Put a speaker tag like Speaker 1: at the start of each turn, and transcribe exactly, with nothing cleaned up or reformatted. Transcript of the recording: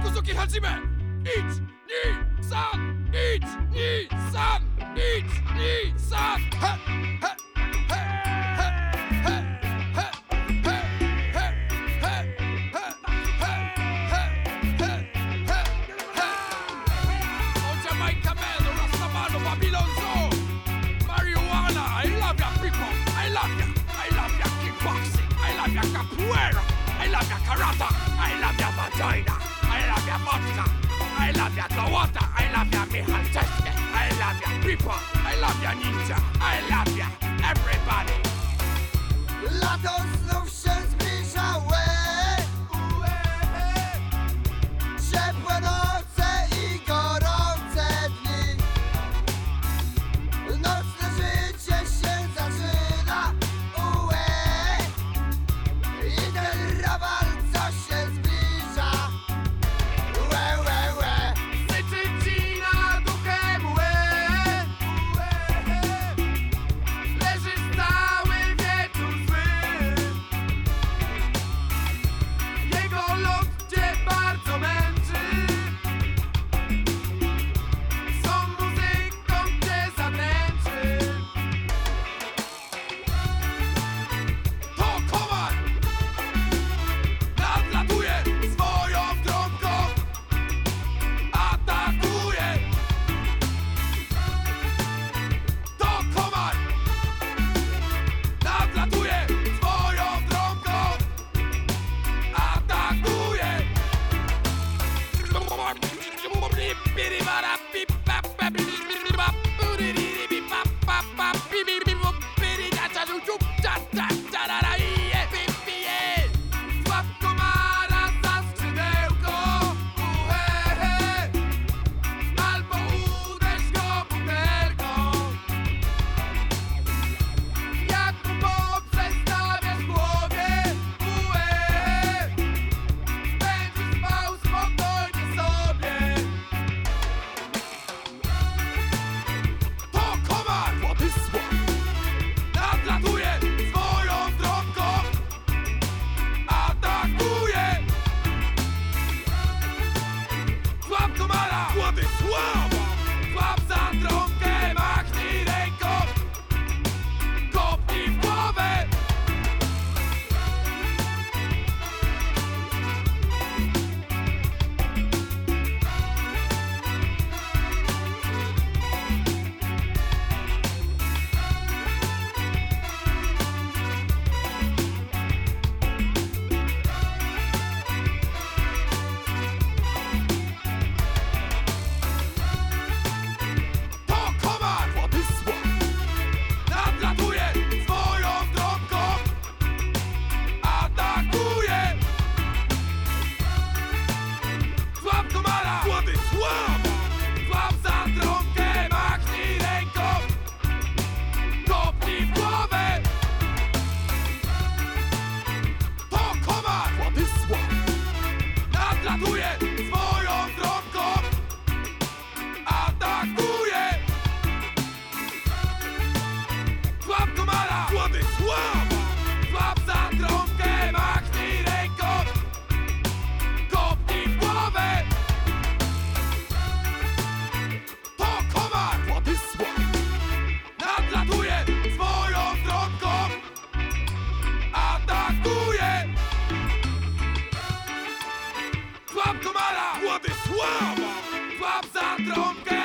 Speaker 1: Suzuki Hajime! Idź, ni, san! Idź, ni, san! Idź, ni, san! He, he, he, he, he, he, he, he, he, he, he, he, he, he. Oh, Jamaica man, Rastamano, Babylon Zoo, marijuana. I love ya people, I love ya, I love ya kickboxing, I love ya capoeira, I love ya karate, I love ya vagina, I love ya vodka, I love ya Kawata, I love ya Michal Czeske, I love ya people, I love ya ninja, I love ya everybody.
Speaker 2: Lato znów się zbliżały, ciepłe noce i gorące dni. Nocne życie się zaczyna, ue. I ten rabal, co się zbliża, ue, ue, ue.
Speaker 1: Syczy ci na duchem łeb, leżysz cały wieczór zły. Jego lot cię bardzo męczy, są muzyką cię zadręczy. To komar nadlatuje swoją drogą, atakuje. To komar nadlatuje swoją drogą, atakuje. Złap komara za skrzydełko, uhehe, albo uderz go butelką. Jak mu poprzestawiasz w głowie, uhehe, będziesz spał spokojnie sobie. To komar Władysław nadlatuje swoją drogą, atakuje. Złap komara Władysława, złap za trąbkę, machnij ręką, kopnij w głowę. To komar Władysław nadlatuje swoją drogą, atakuje. Złap komara Władysława, złap za trąbkę, machnij ręką, kopnij w głowę. To komar Władysław nadlatuje swoją drogą, atakuje. Złap komara Władysława, złap za trąbkę, machnij ręką, kopnij w głowę. To komar Władysław nadlatuje swoją drogą, atakuje. Złap komara Władysława, złap za trąbkę,